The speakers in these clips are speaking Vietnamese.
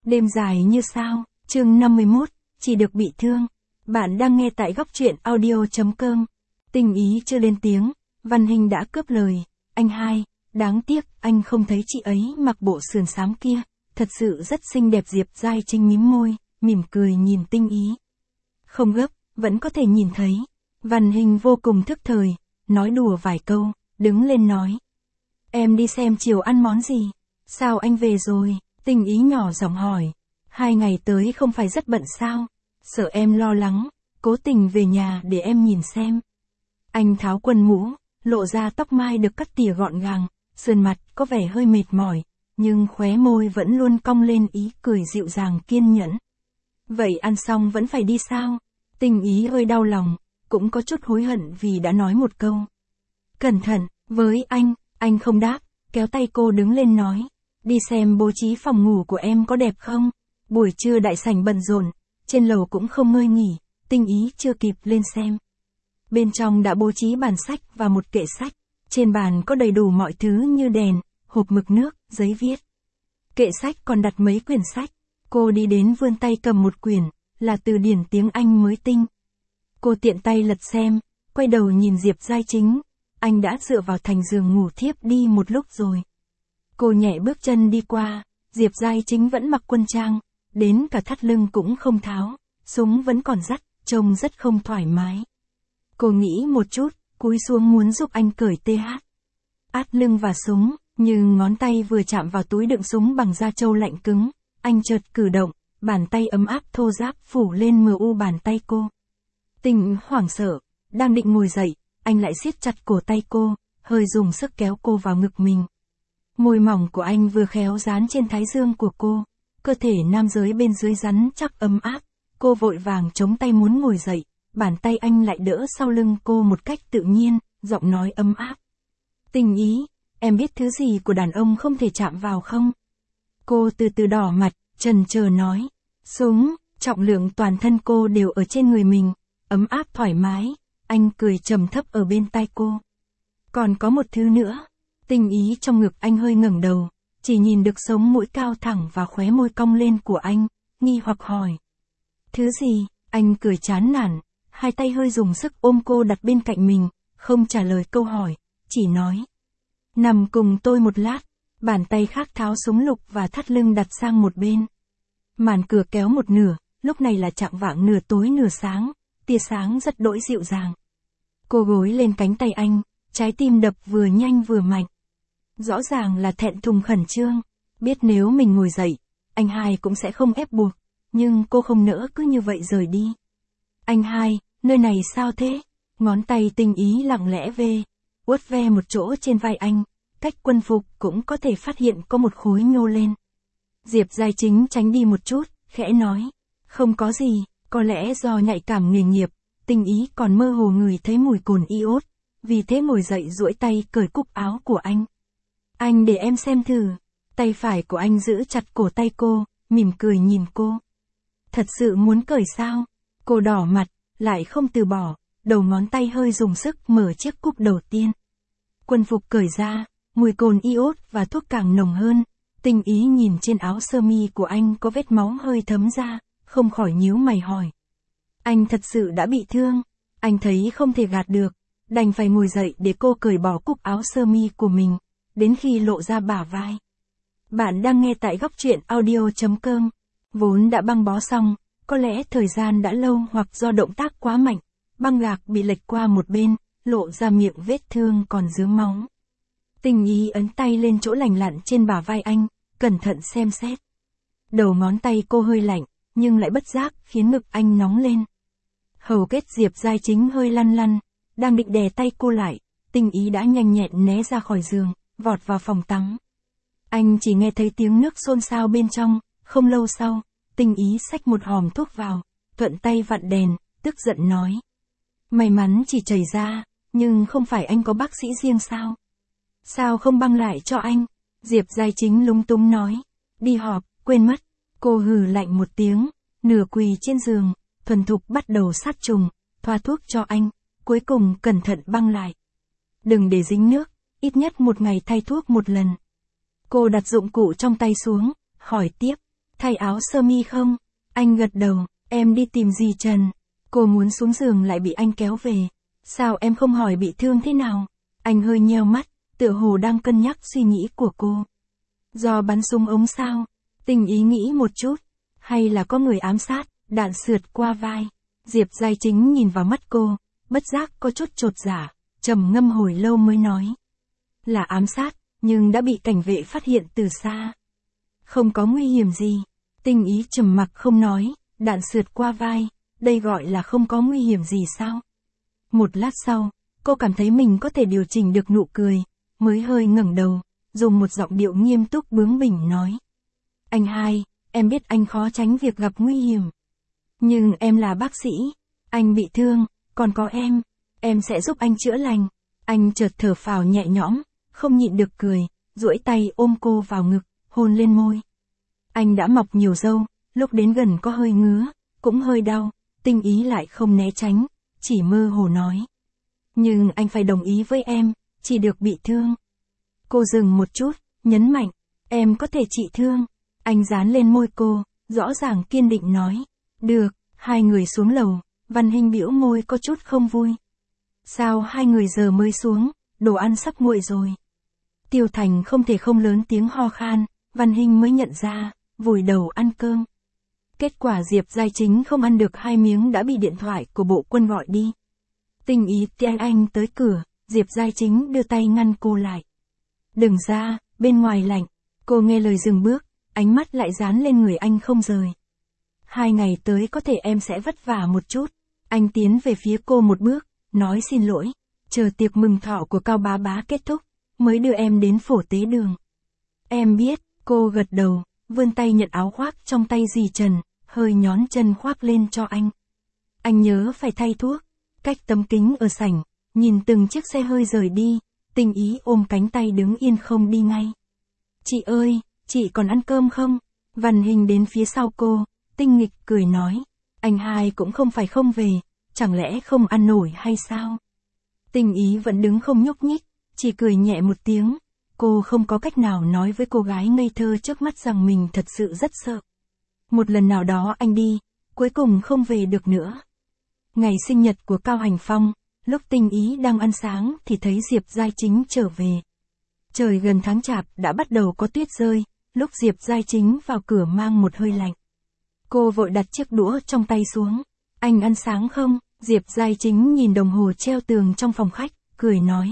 Đêm dài như sao, chương 51, chỉ được bị thương. Bạn đang nghe tại góc truyện audio.com. Tình ý chưa lên tiếng, Văn Hình đã cướp lời. Anh hai, đáng tiếc anh không thấy chị ấy mặc bộ sườn xám kia. Thật sự rất xinh đẹp. Diệp Giai Trinh mím môi, mỉm cười nhìn Tinh Ý. Không gấp, vẫn có thể nhìn thấy. Văn Hình vô cùng thức thời, nói đùa vài câu, đứng lên nói. Em đi xem chiều ăn món gì? Sao anh về rồi? Tinh Ý nhỏ giọng hỏi. 2 ngày tới không phải rất bận sao? Sợ em lo lắng, cố tình về nhà để em nhìn xem. Anh tháo quần mũ, lộ ra tóc mai được cắt tỉa gọn gàng, sườn mặt có vẻ hơi mệt mỏi, nhưng khóe môi vẫn luôn cong lên ý cười dịu dàng kiên nhẫn. Vậy ăn xong vẫn phải đi sao? Tinh Ý hơi đau lòng, cũng có chút hối hận vì đã nói một câu. Cẩn thận, với anh không đáp, kéo tay cô đứng lên nói. Đi xem bố trí phòng ngủ của em có đẹp không? Buổi trưa đại sảnh bận rộn, trên lầu cũng không ngơi nghỉ, Tinh Ý chưa kịp lên xem. Bên trong đã bố trí bàn sách và một kệ sách, trên bàn có đầy đủ mọi thứ như đèn, hộp mực nước, giấy viết. Kệ sách còn đặt mấy quyển sách, cô đi đến vươn tay cầm một quyển, là từ điển tiếng Anh mới tinh. Cô tiện tay lật xem, quay đầu nhìn Diệp Giai Chính, anh đã dựa vào thành giường ngủ thiếp đi một lúc rồi. Cô nhẹ bước chân đi qua, Diệp Giai Chính vẫn mặc quân trang, đến cả thắt lưng cũng không tháo, súng vẫn còn dắt, trông rất không thoải mái. Cô nghĩ một chút, cúi xuống muốn giúp anh cởi TH. Át lưng và súng, nhưng ngón tay vừa chạm vào túi đựng súng bằng da trâu lạnh cứng, anh chợt cử động, bàn tay ấm áp thô ráp phủ lên MU bàn tay cô. Tình hoảng sợ, đang định ngồi dậy, anh lại siết chặt cổ tay cô, hơi dùng sức kéo cô vào ngực mình. Môi mỏng của anh vừa khéo dán trên thái dương của cô, cơ thể nam giới bên dưới rắn chắc ấm áp, cô vội vàng chống tay muốn ngồi dậy, bàn tay anh lại đỡ sau lưng cô một cách tự nhiên, giọng nói ấm áp. Tình Ý, em biết thứ gì của đàn ông không thể chạm vào không? Cô từ từ đỏ mặt, chần chờ nói. Súng, trọng lượng toàn thân cô đều ở trên người mình, ấm áp thoải mái, anh cười trầm thấp ở bên tai cô. Còn có một thứ nữa. Tình Ý trong ngực anh hơi ngẩng đầu, chỉ nhìn được sống mũi cao thẳng và khóe môi cong lên của anh, nghi hoặc hỏi. Thứ gì? Anh cười chán nản, hai tay hơi dùng sức ôm cô đặt bên cạnh mình, không trả lời câu hỏi, chỉ nói. Nằm cùng tôi một lát, bàn tay khác tháo súng lục và thắt lưng đặt sang một bên. Màn cửa kéo một nửa, lúc này là chạng vạng nửa tối nửa sáng, tia sáng rất đỗi dịu dàng. Cô gối lên cánh tay anh, trái tim đập vừa nhanh vừa mạnh. Rõ ràng là thẹn thùng khẩn trương, biết nếu mình ngồi dậy, anh hai cũng sẽ không ép buộc, nhưng cô không nỡ cứ như vậy rời đi. Anh hai, nơi này sao thế? Ngón tay Tình Ý lặng lẽ vuốt ve một chỗ trên vai anh, cách quân phục cũng có thể phát hiện có một khối nhô lên. Diệp Giai Chính tránh đi một chút, khẽ nói. Không có gì, có lẽ do nhạy cảm nghề nghiệp, Tình Ý còn mơ hồ ngửi thấy mùi cồn iốt, vì thế ngồi dậy duỗi tay cởi cúc áo của anh. Anh để em xem thử. Tay phải của anh giữ chặt cổ tay cô, mỉm cười nhìn cô. Thật sự muốn cởi sao? Cô đỏ mặt, lại không từ bỏ, đầu ngón tay hơi dùng sức mở chiếc cúc đầu tiên. Quân phục cởi ra, mùi cồn iốt và thuốc càng nồng hơn. Tình Ý nhìn trên áo sơ mi của anh có vết máu hơi thấm ra, không khỏi nhíu mày hỏi. Anh thật sự đã bị thương, anh thấy không thể gạt được, đành phải ngồi dậy để cô cởi bỏ cúc áo sơ mi của mình, đến khi lộ ra bả vai. Bạn đang nghe tại góc truyện audio.com, vốn đã băng bó xong, có lẽ thời gian đã lâu hoặc do động tác quá mạnh, băng gạc bị lệch qua một bên, lộ ra miệng vết thương còn dướng máu. Tình Ý ấn tay lên chỗ lành lặn trên bả vai anh, cẩn thận xem xét. Đầu ngón tay cô hơi lạnh, nhưng lại bất giác khiến ngực anh nóng lên. Hầu kết Diệp Giai Chính hơi lăn lăn, đang định đè tay cô lại, Tình Ý đã nhanh nhẹn né ra khỏi giường, vọt vào phòng tắm. Anh chỉ nghe thấy tiếng nước xôn xao bên trong, không lâu sau, Tình Ý xách một hòm thuốc vào, thuận tay vặn đèn, tức giận nói. May mắn chỉ chảy ra, nhưng không phải anh có bác sĩ riêng sao? Sao không băng lại cho anh? Diệp Giai Chính lúng túng nói. Đi họp, quên mất. Cô hừ lạnh một tiếng, nửa quỳ trên giường, thuần thục bắt đầu sát trùng, thoa thuốc cho anh, cuối cùng cẩn thận băng lại. Đừng để dính nước, ít nhất một ngày thay thuốc một lần. Cô đặt dụng cụ trong tay xuống, hỏi tiếp. thay áo sơ mi không? Anh gật đầu, em đi tìm dì Trần. Cô muốn xuống giường lại bị anh kéo về. Sao em không hỏi bị thương thế nào? Anh hơi nheo mắt, tựa hồ đang cân nhắc suy nghĩ của cô. Do bắn súng ống sao? Tình ý nghĩ một chút. Hay là có người ám sát, đạn sượt qua vai. Diệp Giai Chính nhìn vào mắt cô, bất giác có chút chột dạ, trầm ngâm hồi lâu mới nói. Là ám sát, nhưng đã bị cảnh vệ phát hiện từ xa. Không có nguy hiểm gì. Tình ý trầm mặc không nói, đạn sượt qua vai, đây gọi là không có nguy hiểm gì sao? Một lát sau, cô cảm thấy mình có thể điều chỉnh được nụ cười, mới hơi ngẩng đầu, dùng một giọng điệu nghiêm túc bướng bỉnh nói. Anh hai, em biết anh khó tránh việc gặp nguy hiểm. Nhưng em là bác sĩ, anh bị thương, còn có em sẽ giúp anh chữa lành. Anh chợt thở phào nhẹ nhõm, không nhịn được cười, duỗi tay ôm cô vào ngực, hôn lên môi. Anh đã mọc nhiều râu, lúc đến gần có hơi ngứa, cũng hơi đau, Tình ý lại không né tránh, chỉ mơ hồ nói. Nhưng anh phải đồng ý với em, chỉ được bị thương. Cô dừng một chút, nhấn mạnh, em có thể trị thương. Anh dán lên môi cô, rõ ràng kiên định nói. Được, hai người xuống lầu, Văn Hinh bĩu môi có chút không vui. Sao hai người giờ mới xuống, đồ ăn sắp nguội rồi. Tiêu Thành không thể không lớn tiếng ho khan, Văn Hinh mới nhận ra, vùi đầu ăn cơm. Kết quả Diệp Giai Chính không ăn được 2 miếng đã bị điện thoại của bộ quân gọi đi. Tình ý tiễn anh tới cửa, Diệp Giai Chính đưa tay ngăn cô lại. Đừng ra, bên ngoài lạnh. Cô nghe lời dừng bước, ánh mắt lại dán lên người anh không rời. 2 ngày tới có thể em sẽ vất vả một chút. Anh tiến về phía cô một bước, nói xin lỗi. Chờ tiệc mừng thọ của Cao Bá Bá kết thúc, mới đưa em đến phổ tế đường. Em biết, cô gật đầu, vươn tay nhận áo khoác trong tay dì Trần, hơi nhón chân khoác lên cho anh. Anh nhớ phải thay thuốc, cách tấm kính ở sảnh, nhìn từng chiếc xe hơi rời đi, Tình ý ôm cánh tay đứng yên không đi ngay. Chị ơi, chị còn ăn cơm không? Văn Hinh đến phía sau cô, tinh nghịch cười nói. Anh hai cũng không phải không về, chẳng lẽ không ăn nổi hay sao? Tình ý vẫn đứng không nhúc nhích, chỉ cười nhẹ một tiếng. Cô không có cách nào nói với cô gái ngây thơ trước mắt rằng mình thật sự rất sợ. Một lần nào đó anh đi, cuối cùng không về được nữa. Ngày sinh nhật của Cao Hành Phong, lúc Tình ý đang ăn sáng thì thấy Diệp Giai Chính trở về. Trời gần tháng chạp đã bắt đầu có tuyết rơi, lúc Diệp Giai Chính vào cửa mang một hơi lạnh. Cô vội đặt chiếc đũa trong tay xuống. Anh ăn sáng không? Diệp Giai Chính nhìn đồng hồ treo tường trong phòng khách, cười nói.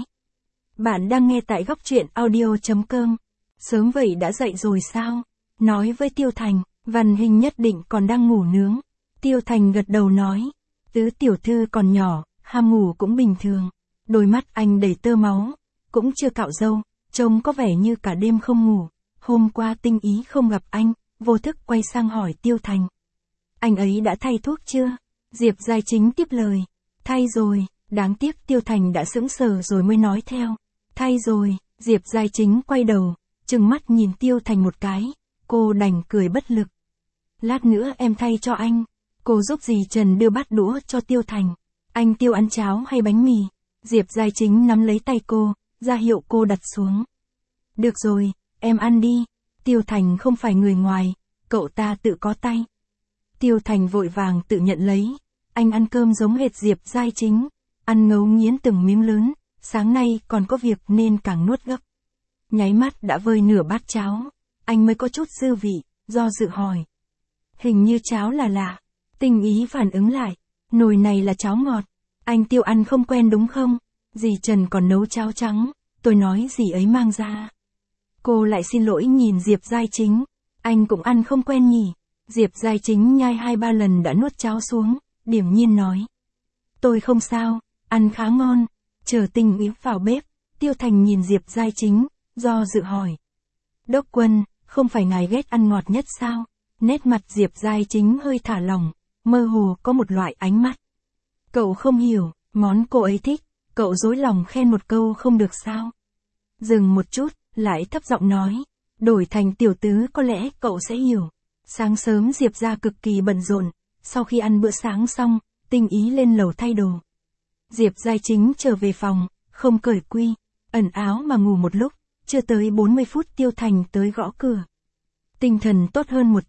Bạn đang nghe tại góc truyện audio.com. Sớm vậy đã dậy rồi sao? Nói với Tiêu Thành, Văn Hinh nhất định còn đang ngủ nướng. Tiêu Thành gật đầu nói. Tứ tiểu thư còn nhỏ, ham ngủ cũng bình thường. Đôi mắt anh đầy tơ máu, cũng chưa cạo râu, trông có vẻ như cả đêm không ngủ. Hôm qua Tình ý không gặp anh, vô thức quay sang hỏi Tiêu Thành. Anh ấy đã thay thuốc chưa? Diệp Giai Chính tiếp lời. Thay rồi, đáng tiếc Tiêu Thành đã sững sờ rồi mới nói theo. Thay rồi, Diệp Giai Chính quay đầu, trừng mắt nhìn Tiêu Thành một cái, cô đành cười bất lực. Lát nữa em thay cho anh. Cô giúp dì Trần đưa bát đũa cho Tiêu Thành. Anh Tiêu ăn cháo hay bánh mì? Diệp Giai Chính nắm lấy tay cô, ra hiệu cô đặt xuống. Được rồi, em ăn đi. Tiêu Thành không phải người ngoài, cậu ta tự có tay. Tiêu Thành vội vàng tự nhận lấy. Anh ăn cơm giống hệt Diệp Giai Chính, ăn ngấu nghiến từng miếng lớn, sáng nay còn có việc nên càng nuốt gấp. Nháy mắt đã vơi nửa bát cháo, anh mới có chút dư vị, do dự hỏi. Hình như cháo là lạ. Tình ý phản ứng lại, nồi này là cháo ngọt, anh Tiêu ăn không quen đúng không? Dì Trần còn nấu cháo trắng, tôi nói dì ấy mang ra. Cô lại xin lỗi nhìn Diệp Giai Chính, anh cũng ăn không quen nhỉ? Diệp Giai Chính nhai 2-3 lần đã nuốt cháo xuống, điềm nhiên nói. Tôi không sao, ăn khá ngon. Chờ Tình ý vào bếp, Tiêu Thành nhìn Diệp Giai Chính, do dự hỏi. Đốc quân, không phải ngài ghét ăn ngọt nhất sao? Nét mặt Diệp Giai Chính hơi thả lỏng, mơ hồ có một loại ánh mắt. Cậu không hiểu, món cô ấy thích, cậu dối lòng khen một câu không được sao? Dừng một chút, lại thấp giọng nói. Đổi thành tiểu tứ có lẽ cậu sẽ hiểu. Sáng sớm Diệp ra cực kỳ bận rộn, sau khi ăn bữa sáng xong, Tình ý lên lầu thay đồ. Diệp Giai Chính trở về phòng, không cởi quy, ẩn áo mà ngủ một lúc, chưa tới 40 phút Tiêu Thành tới gõ cửa. Tinh thần tốt hơn một chút,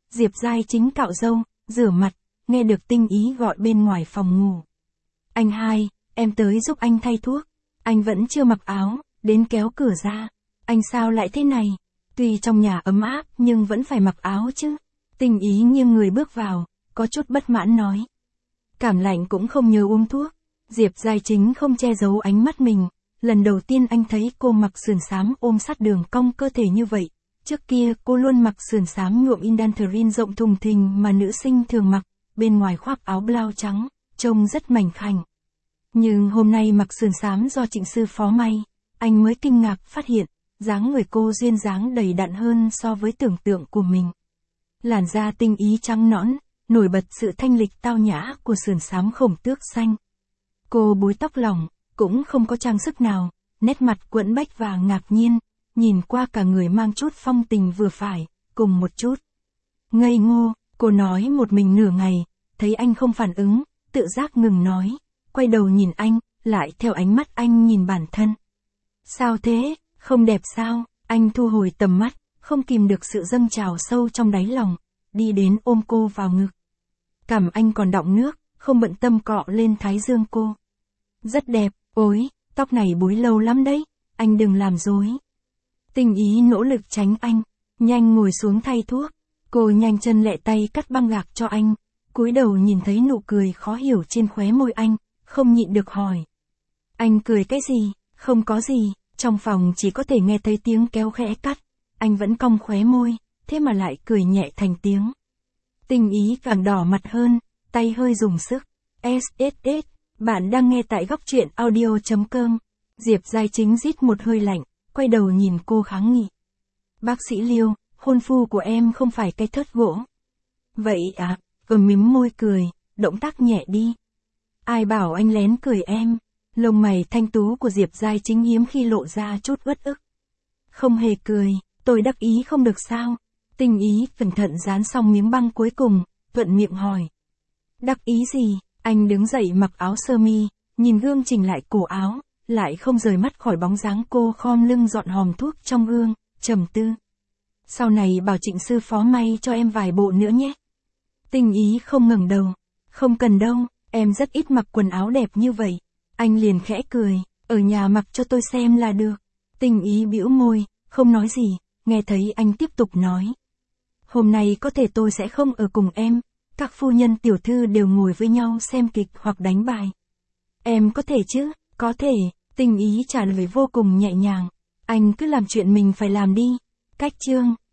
Diệp Giai Chính cạo râu, rửa mặt, nghe được Tinh Ý gọi bên ngoài phòng ngủ. Anh hai, em tới giúp anh thay thuốc. Anh vẫn chưa mặc áo, đến kéo cửa ra. Anh sao lại thế này? Tuy trong nhà ấm áp nhưng vẫn phải mặc áo chứ. Tinh Ý nghiêng người bước vào, có chút bất mãn nói. Cảm lạnh cũng không nhớ uống thuốc. Diệp Giai Chính không che giấu ánh mắt mình. Lần đầu tiên anh thấy cô mặc sườn xám ôm sát đường cong cơ thể như vậy. Trước kia cô luôn mặc sườn xám nhuộm indantherin rộng thùng thình mà nữ sinh thường mặc, bên ngoài khoác áo blau trắng, trông rất mảnh khảnh. Nhưng hôm nay mặc sườn xám do Trịnh Sư Phó may, anh mới kinh ngạc phát hiện, dáng người cô duyên dáng đầy đặn hơn so với tưởng tượng của mình. Làn da Tinh Ý trắng nõn, nổi bật sự thanh lịch tao nhã của sườn xám khổng tước xanh. Cô búi tóc lỏng, cũng không có trang sức nào, nét mặt quẫn bách và ngạc nhiên, nhìn qua cả người mang chút phong tình vừa phải, cùng một chút ngây ngô. Cô nói một mình nửa ngày, thấy anh không phản ứng, tự giác ngừng nói, quay đầu nhìn anh, lại theo ánh mắt anh nhìn bản thân. Sao thế, không đẹp sao? Anh thu hồi tầm mắt, không kìm được sự dâng trào sâu trong đáy lòng, đi đến ôm cô vào ngực. Cằm anh còn đọng nước, không bận tâm cọ lên thái dương cô. Rất đẹp, ôi, tóc này búi lâu lắm đấy, anh đừng làm rối. Tinh Ý nỗ lực tránh anh, nhanh ngồi xuống thay thuốc. Cô nhanh chân lẹ tay cắt băng gạc cho anh, cúi đầu nhìn thấy nụ cười khó hiểu trên khóe môi anh, không nhịn được hỏi. Anh cười cái gì? Không có gì, trong phòng chỉ có thể nghe thấy tiếng kéo khẽ cắt, anh vẫn cong khóe môi, thế mà lại cười nhẹ thành tiếng. Tinh Ý càng đỏ mặt hơn, tay hơi dùng sức. SSS, bạn đang nghe tại góc truyện audio.com. Diệp Giai Chính rít một hơi lạnh, quay đầu nhìn cô kháng nghị. Bác sĩ Liêu, hôn phu của em không phải cái thớt gỗ. Vậy à, mím môi cười, động tác nhẹ đi. Ai bảo anh lén cười em? Lông mày thanh tú của Diệp Giai Chính hiếm khi lộ ra chút uất ức. Không hề cười, tôi đắc ý không được sao? Tinh Ý cẩn thận dán xong miếng băng cuối cùng, thuận miệng hỏi. Đắc ý gì? Anh đứng dậy mặc áo sơ mi, nhìn gương chỉnh lại cổ áo, lại không rời mắt khỏi bóng dáng cô khom lưng dọn hòm thuốc trong gương, trầm tư. Sau này bảo Trịnh Sư Phó may cho em vài bộ nữa nhé. Tinh Ý không ngẩng đầu. Không cần đâu, em rất ít mặc quần áo đẹp như vậy. Anh liền khẽ cười, ở nhà mặc cho tôi xem là được. Tinh Ý bĩu môi, không nói gì, nghe thấy anh tiếp tục nói. Hôm nay có thể tôi sẽ không ở cùng em, các phu nhân tiểu thư đều ngồi với nhau xem kịch hoặc đánh bài. Em có thể chứ? Có thể, Tinh Ý trả lời vô cùng nhẹ nhàng. Anh cứ làm chuyện mình phải làm đi. Cách chương